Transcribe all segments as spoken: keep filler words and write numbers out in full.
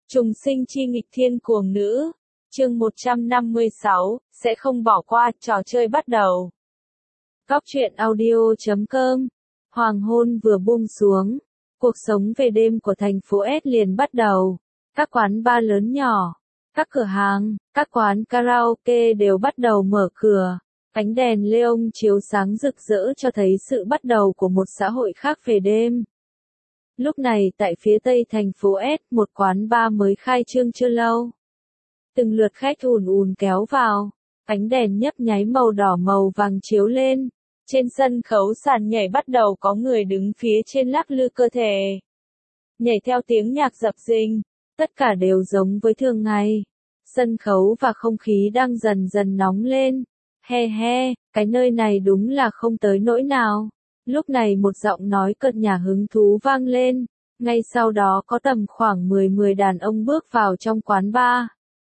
Trùng sinh chi nghịch thiên cuồng nữ. Chương một trăm năm mươi sáu, sẽ không bỏ qua, trò chơi bắt đầu. Góc truyện audio chấm com. Hoàng hôn vừa buông xuống. Cuộc sống về đêm của thành phố S liền bắt đầu. Các quán bar lớn nhỏ, các cửa hàng, các quán karaoke đều bắt đầu mở cửa. Ánh đèn neon chiếu sáng rực rỡ cho thấy sự bắt đầu của một xã hội khác về đêm. Lúc này tại phía tây thành phố S, một quán bar mới khai trương chưa lâu. Từng lượt khách ùn ùn kéo vào, ánh đèn nhấp nháy màu đỏ màu vàng chiếu lên. Trên sân khấu sàn nhảy bắt đầu có người đứng phía trên lắc lư cơ thể. Nhảy theo tiếng nhạc dập dình, tất cả đều giống với thường ngày. Sân khấu và không khí đang dần dần nóng lên. He he, cái nơi này đúng là không tới nỗi nào. Lúc này một giọng nói cợt nhả hứng thú vang lên, ngay sau đó có tầm khoảng mười mười đàn ông bước vào trong quán bar.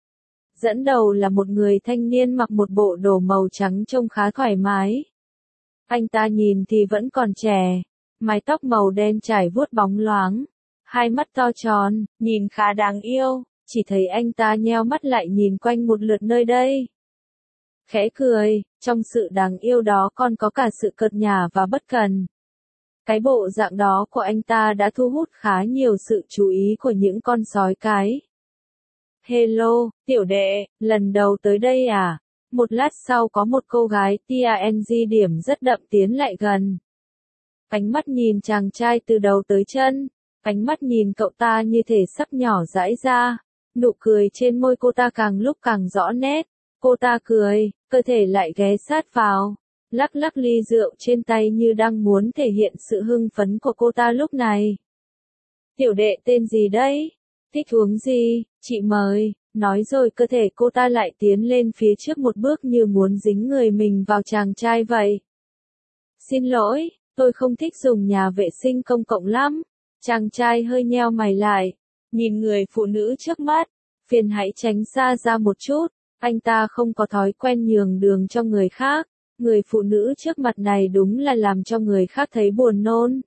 Dẫn đầu là một người thanh niên mặc một bộ đồ màu trắng trông khá thoải mái. Anh ta nhìn thì vẫn còn trẻ, mái tóc màu đen trải vuốt bóng loáng, hai mắt to tròn, nhìn khá đáng yêu, chỉ thấy anh ta nheo mắt lại nhìn quanh một lượt nơi đây. Khẽ cười, trong sự đáng yêu đó còn có cả sự cợt nhả và bất cần. Cái bộ dạng đó của anh ta đã thu hút khá nhiều sự chú ý của những con sói cái. Hello, tiểu đệ, lần đầu tới đây à? Một lát sau có một cô gái tang điểm rất đậm tiến lại gần. Ánh mắt nhìn chàng trai từ đầu tới chân, ánh mắt nhìn cậu ta như thể sắp nhỏ dãi ra, nụ cười trên môi cô ta càng lúc càng rõ nét. Cô ta cười, cơ thể lại ghé sát vào, lắc lắc ly rượu trên tay như đang muốn thể hiện sự hưng phấn của cô ta lúc này. Tiểu đệ tên gì đấy? Thích uống gì? Chị mời. Nói rồi cơ thể cô ta lại tiến lên phía trước một bước như muốn dính người mình vào chàng trai vậy. Xin lỗi, tôi không thích dùng nhà vệ sinh công cộng lắm. Chàng trai hơi nheo mày lại, nhìn người phụ nữ trước mắt, phiền hãy tránh xa ra một chút. Anh ta không có thói quen nhường đường cho người khác, người phụ nữ trước mặt này đúng là làm cho người khác thấy buồn nôn.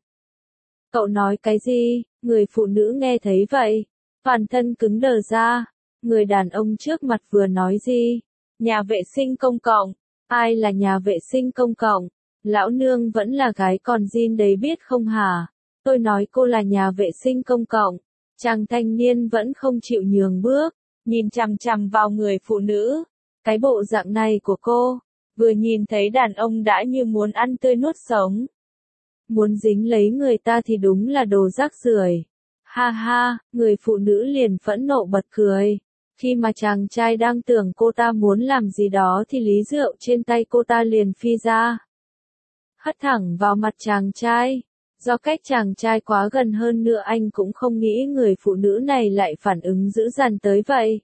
Cậu nói cái gì? Người phụ nữ nghe thấy vậy, toàn thân cứng đờ ra. Người đàn ông trước mặt vừa nói gì? Nhà vệ sinh công cộng? Ai là nhà vệ sinh công cộng? Lão nương vẫn là gái còn zin đấy biết không hả? Tôi nói cô là nhà vệ sinh công cộng. Chàng thanh niên vẫn không chịu nhường bước, nhìn chằm chằm vào người phụ nữ. Cái bộ dạng này của cô, vừa nhìn thấy đàn ông đã như muốn ăn tươi nuốt sống. Muốn dính lấy người ta thì đúng là đồ rác rưởi. Ha ha, người phụ nữ liền phẫn nộ bật cười. Khi mà chàng trai đang tưởng cô ta muốn làm gì đó thì lý rượu trên tay cô ta liền phi ra. Hất thẳng vào mặt chàng trai. Do cách chàng trai quá gần hơn nữa anh cũng không nghĩ người phụ nữ này lại phản ứng dữ dằn tới vậy.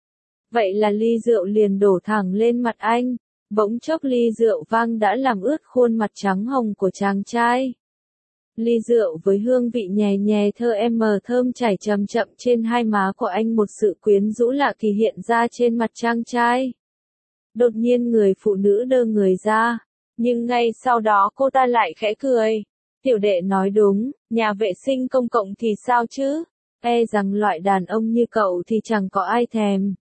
Vậy là ly rượu liền đổ thẳng lên mặt anh. Bỗng chốc ly rượu vang đã làm ướt khuôn mặt trắng hồng của chàng trai. Ly rượu với hương vị nhè nhè thơ em thơm chảy chậm chậm trên hai má của anh, một sự quyến rũ lạ kỳ hiện ra trên mặt chàng trai. Đột nhiên người phụ nữ đơ người ra, nhưng ngay sau đó cô ta lại khẽ cười. Tiểu đệ nói đúng, nhà vệ sinh công cộng thì sao chứ? E rằng loại đàn ông như cậu thì chẳng có ai thèm.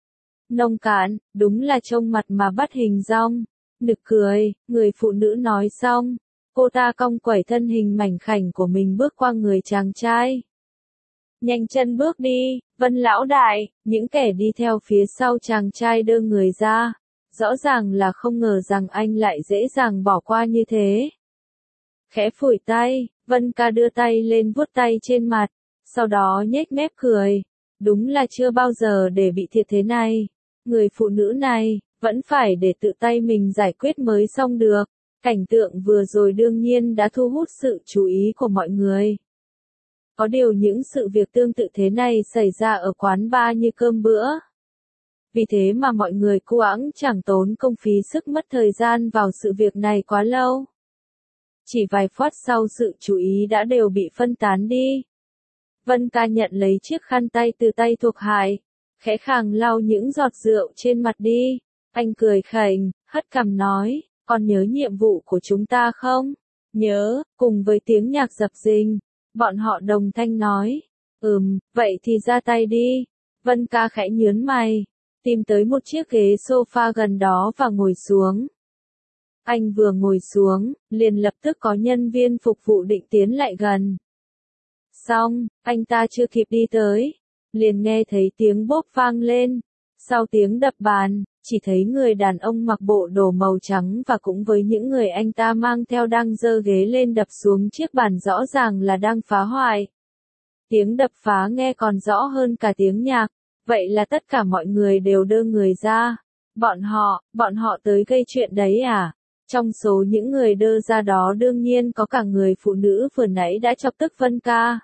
Nông cạn, đúng là trông mặt mà bắt hình dong. Nực cười, người phụ nữ nói xong. Cô ta cong quẩy thân hình mảnh khảnh của mình bước qua người chàng trai. Nhanh chân bước đi, Vân lão đại, những kẻ đi theo phía sau chàng trai đưa người ra. Rõ ràng là không ngờ rằng anh lại dễ dàng bỏ qua như thế. Khẽ phủi tay, Vân ca đưa tay lên vuốt tay trên mặt, sau đó nhếch mép cười. Đúng là chưa bao giờ để bị thiệt thế này. Người phụ nữ này, vẫn phải để tự tay mình giải quyết mới xong được. Cảnh tượng vừa rồi đương nhiên đã thu hút sự chú ý của mọi người. Có điều những sự việc tương tự thế này xảy ra ở quán bar như cơm bữa. Vì thế mà mọi người quãng chẳng tốn công phí sức mất thời gian vào sự việc này quá lâu. Chỉ vài phút sau sự chú ý đã đều bị phân tán đi. Vân ca nhận lấy chiếc khăn tay từ tay thuộc Hải, khẽ khàng lau những giọt rượu trên mặt đi. Anh cười khành, hất cằm nói, còn nhớ nhiệm vụ của chúng ta không? Nhớ, cùng với tiếng nhạc dập dình, bọn họ đồng thanh nói. Ừm, vậy thì ra tay đi. Vân ca khẽ nhớn mày, tìm tới một chiếc ghế sofa gần đó và ngồi xuống. Anh vừa ngồi xuống, liền lập tức có nhân viên phục vụ định tiến lại gần. Xong, anh ta chưa kịp đi tới, liền nghe thấy tiếng bốp vang lên. Sau tiếng đập bàn, chỉ thấy người đàn ông mặc bộ đồ màu trắng và cũng với những người anh ta mang theo đang giơ ghế lên đập xuống chiếc bàn rõ ràng là đang phá hoại. Tiếng đập phá nghe còn rõ hơn cả tiếng nhạc, vậy là tất cả mọi người đều đơ người ra. Bọn họ, bọn họ tới gây chuyện đấy à? Trong số những người đơ ra đó đương nhiên có cả người phụ nữ vừa nãy đã chọc tức Vân ca.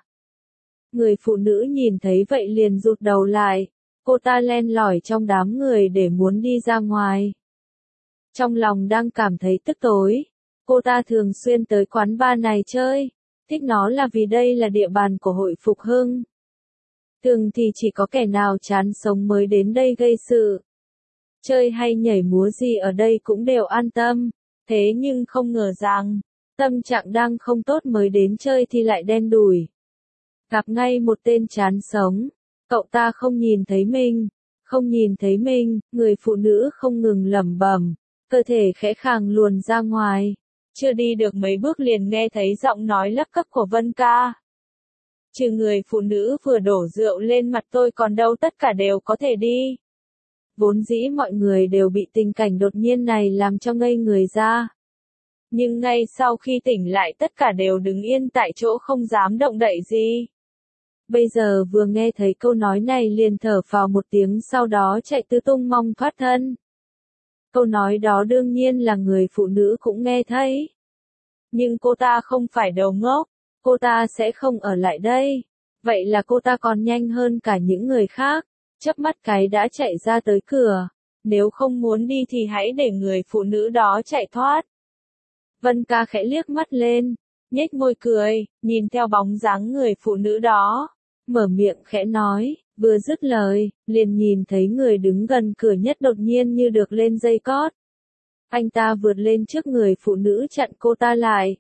Người phụ nữ nhìn thấy vậy liền rụt đầu lại, cô ta len lỏi trong đám người để muốn đi ra ngoài. Trong lòng đang cảm thấy tức tối, cô ta thường xuyên tới quán bar này chơi, thích nó là vì đây là địa bàn của hội Phục Hưng. Thường thì chỉ có kẻ nào chán sống mới đến đây gây sự. Chơi hay nhảy múa gì ở đây cũng đều an tâm, thế nhưng không ngờ rằng, tâm trạng đang không tốt mới đến chơi thì lại đen đủi. Gặp ngay một tên chán sống, cậu ta không nhìn thấy mình, không nhìn thấy mình, người phụ nữ không ngừng lẩm bẩm, cơ thể khẽ khàng luồn ra ngoài. Chưa đi được mấy bước liền nghe thấy giọng nói lắp bắp của Vân ca. Trừ người phụ nữ vừa đổ rượu lên mặt tôi còn đâu tất cả đều có thể đi. Vốn dĩ mọi người đều bị tình cảnh đột nhiên này làm cho ngây người ra. Nhưng ngay sau khi tỉnh lại tất cả đều đứng yên tại chỗ không dám động đậy gì. Bây giờ vừa nghe thấy câu nói này liền thở phào một tiếng sau đó chạy tứ tung mong thoát thân. Câu nói đó đương nhiên là người phụ nữ cũng nghe thấy. Nhưng cô ta không phải đầu ngốc, cô ta sẽ không ở lại đây. Vậy là cô ta còn nhanh hơn cả những người khác, chớp mắt cái đã chạy ra tới cửa. Nếu không muốn đi thì hãy để người phụ nữ đó chạy thoát. Vân ca khẽ liếc mắt lên, nhếch môi cười, nhìn theo bóng dáng người phụ nữ đó. Mở miệng khẽ nói, vừa dứt lời, liền nhìn thấy người đứng gần cửa nhất đột nhiên như được lên dây cót. Anh ta vượt lên trước người phụ nữ chặn cô ta lại.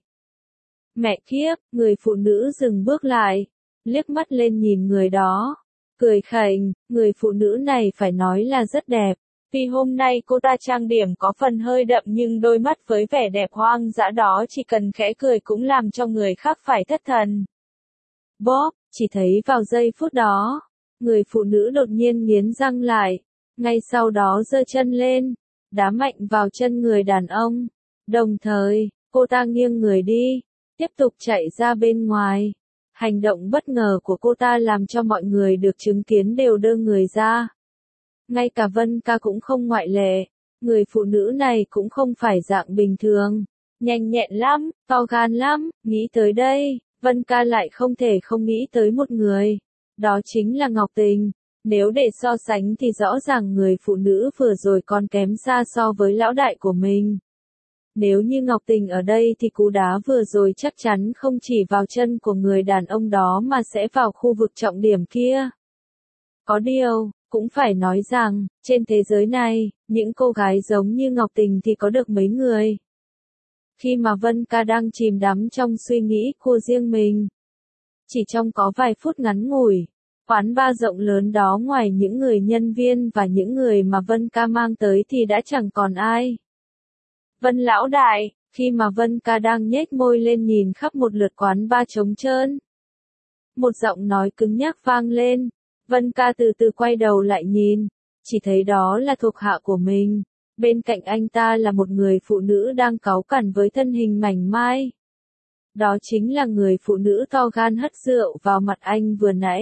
Mẹ kiếp, người phụ nữ dừng bước lại, liếc mắt lên nhìn người đó, cười khành, người phụ nữ này phải nói là rất đẹp. Vì hôm nay cô ta trang điểm có phần hơi đậm nhưng đôi mắt với vẻ đẹp hoang dã đó chỉ cần khẽ cười cũng làm cho người khác phải thất thần. Bóp, chỉ thấy vào giây phút đó, người phụ nữ đột nhiên nghiến răng lại, ngay sau đó giơ chân lên, đá mạnh vào chân người đàn ông. Đồng thời, cô ta nghiêng người đi, tiếp tục chạy ra bên ngoài. Hành động bất ngờ của cô ta làm cho mọi người được chứng kiến đều đơ người ra. Ngay cả Vân ca cũng không ngoại lệ, người phụ nữ này cũng không phải dạng bình thường, nhanh nhẹn lắm, to gan lắm, nghĩ tới đây, Vân ca lại không thể không nghĩ tới một người, đó chính là Ngọc Tình. Nếu để so sánh thì rõ ràng người phụ nữ vừa rồi còn kém xa so với lão đại của mình. Nếu như Ngọc Tình ở đây thì cú đá vừa rồi chắc chắn không chỉ vào chân của người đàn ông đó mà sẽ vào khu vực trọng điểm kia. Có điều, cũng phải nói rằng, trên thế giới này, những cô gái giống như Ngọc Tình thì có được mấy người. Khi mà Vân ca đang chìm đắm trong suy nghĩ của riêng mình, chỉ trong có vài phút ngắn ngủi, quán bar rộng lớn đó ngoài những người nhân viên và những người mà Vân ca mang tới thì đã chẳng còn ai. Vân lão đại, khi mà Vân ca đang nhếch môi lên nhìn khắp một lượt quán bar trống trơn, một giọng nói cứng nhắc vang lên. Vân ca từ từ quay đầu lại nhìn, chỉ thấy đó là thuộc hạ của mình. Bên cạnh anh ta là một người phụ nữ đang cáu cằn với thân hình mảnh mai. Đó chính là người phụ nữ to gan hất rượu vào mặt anh vừa nãy.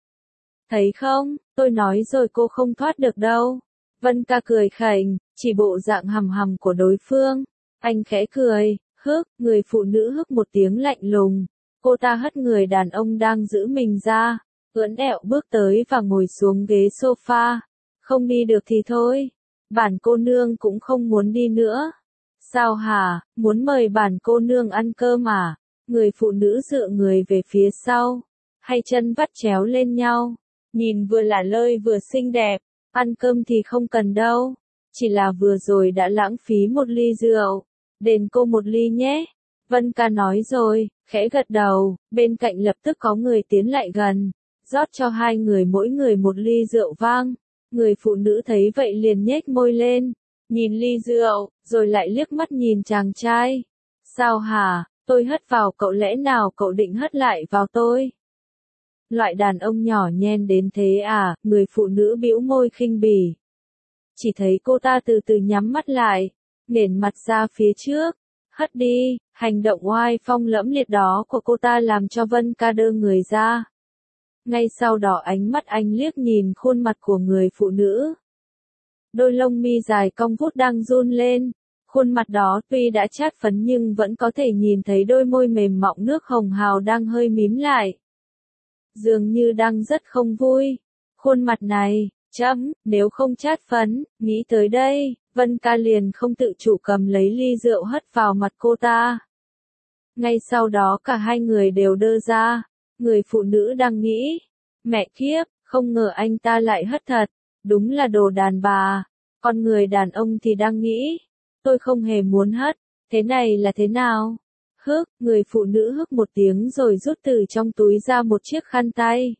Thấy không, tôi nói rồi cô không thoát được đâu. Vân ca cười khành, chỉ bộ dạng hầm hầm của đối phương. Anh khẽ cười, hức, người phụ nữ hức một tiếng lạnh lùng. Cô ta hất người đàn ông đang giữ mình ra, ưỡn ẹo bước tới và ngồi xuống ghế sofa. Không đi được thì thôi. Bản cô nương cũng không muốn đi nữa. Sao hả, muốn mời bản cô nương ăn cơm à? Người phụ nữ dựa người về phía sau, hai chân vắt chéo lên nhau, nhìn vừa là lơi vừa xinh đẹp. Ăn cơm thì không cần đâu, chỉ là vừa rồi đã lãng phí một ly rượu, đền cô một ly nhé. Vân ca nói rồi, khẽ gật đầu, bên cạnh lập tức có người tiến lại gần, rót cho hai người mỗi người một ly rượu vang. Người phụ nữ thấy vậy liền nhếch môi lên, nhìn ly rượu, rồi lại liếc mắt nhìn chàng trai. Sao hả, tôi hất vào cậu lẽ nào cậu định hất lại vào tôi? Loại đàn ông nhỏ nhen đến thế à, người phụ nữ bĩu môi khinh bỉ. Chỉ thấy cô ta từ từ nhắm mắt lại, nền mặt ra phía trước, hất đi, hành động oai phong lẫm liệt đó của cô ta làm cho Vân Ca đơ người ra. Ngay sau đó ánh mắt anh liếc nhìn khuôn mặt của người phụ nữ. Đôi lông mi dài cong vút đang run lên, khuôn mặt đó tuy đã chát phấn nhưng vẫn có thể nhìn thấy đôi môi mềm mọng nước hồng hào đang hơi mím lại. Dường như đang rất không vui. Khuôn mặt này, chấm, nếu không chát phấn, nghĩ tới đây, Vân Ca liền không tự chủ cầm lấy ly rượu hất vào mặt cô ta. Ngay sau đó cả hai người đều đơ ra, người phụ nữ đang nghĩ, mẹ kiếp, không ngờ anh ta lại hất thật, đúng là đồ đàn bà. Còn người đàn ông thì đang nghĩ, tôi không hề muốn hất, thế này là thế nào? Hức, người phụ nữ hức một tiếng rồi rút từ trong túi ra một chiếc khăn tay.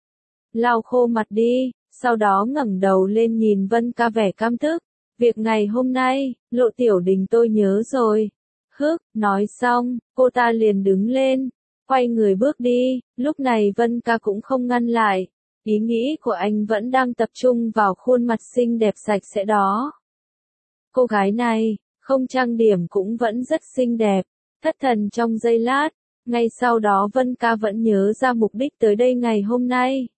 Lau khô mặt đi, sau đó ngẩng đầu lên nhìn Vân Ca vẻ căm tức. Việc ngày hôm nay, Lộ Tiểu Đình tôi nhớ rồi. Hức, nói xong, cô ta liền đứng lên, quay người bước đi, lúc này Vân Ca cũng không ngăn lại. Ý nghĩ của anh vẫn đang tập trung vào khuôn mặt xinh đẹp sạch sẽ đó. Cô gái này, không trang điểm cũng vẫn rất xinh đẹp. Thất thần trong giây lát, ngay sau đó Vân Ca vẫn nhớ ra mục đích tới đây ngày hôm nay.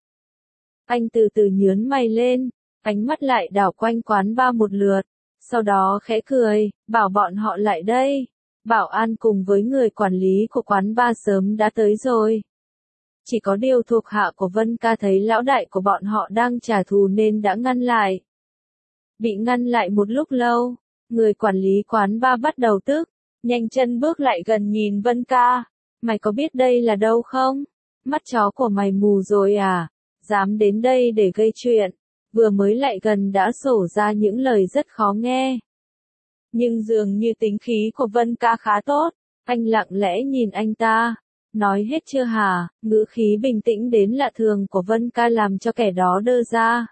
Anh từ từ nhướng mày lên, ánh mắt lại đảo quanh quán bar một lượt, sau đó khẽ cười, bảo bọn họ lại đây. Bảo an cùng với người quản lý của quán bar sớm đã tới rồi. Chỉ có điều thuộc hạ của Vân Ca thấy lão đại của bọn họ đang trả thù nên đã ngăn lại. Bị ngăn lại một lúc lâu, người quản lý quán bar bắt đầu tức, nhanh chân bước lại gần nhìn Vân Ca. Mày có biết đây là đâu không? Mắt chó của mày mù rồi à? Dám đến đây để gây chuyện. Vừa mới lại gần đã sổ ra những lời rất khó nghe. Nhưng dường như tính khí của Vân Ca khá tốt. Anh lặng lẽ nhìn anh ta. Nói hết chưa hả? Ngữ khí bình tĩnh đến lạ thường của Vân Ca làm cho kẻ đó đơ ra.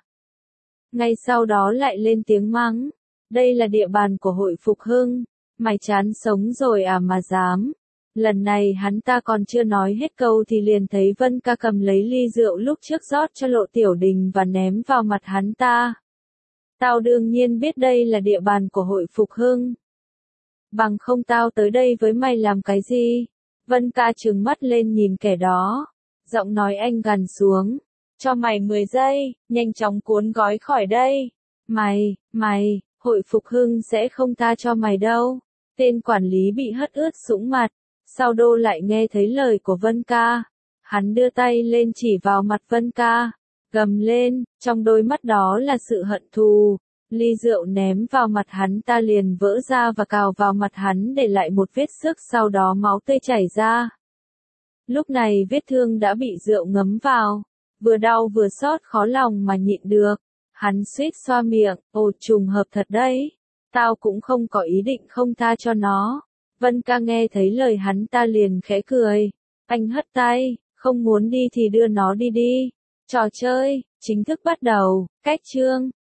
Ngay sau đó lại lên tiếng mắng. Đây là địa bàn của hội Phục Hưng. Mày chán sống rồi à mà dám. Lần này hắn ta còn chưa nói hết câu thì liền thấy Vân Ca cầm lấy ly rượu lúc trước rót cho Lộ Tiểu Đình và ném vào mặt hắn ta. Tao đương nhiên biết đây là địa bàn của hội Phục Hưng. Bằng không tao tới đây với mày làm cái gì? Vân Ca trừng mắt lên nhìn kẻ đó. Giọng nói anh gằn xuống. Cho mày mười giây, nhanh chóng cuốn gói khỏi đây. Mày, mày, hội Phục Hưng sẽ không tha cho mày đâu. Tên quản lý bị hất ướt sũng mặt. Sau đô lại nghe thấy lời của Vân Ca. Hắn đưa tay lên chỉ vào mặt Vân Ca. Gầm lên, trong đôi mắt đó là sự hận thù. Ly rượu ném vào mặt hắn ta liền vỡ ra và cào vào mặt hắn để lại một vết xước, sau đó máu tươi chảy ra. Lúc này vết thương đã bị rượu ngấm vào. Vừa đau vừa xót khó lòng mà nhịn được. Hắn suýt xoa miệng, ồ trùng hợp thật đấy. Tao cũng không có ý định không tha cho nó. Vân Ca nghe thấy lời hắn ta liền khẽ cười. Anh hất tay, không muốn đi thì đưa nó đi đi. Trò chơi, chính thức bắt đầu, cách chương.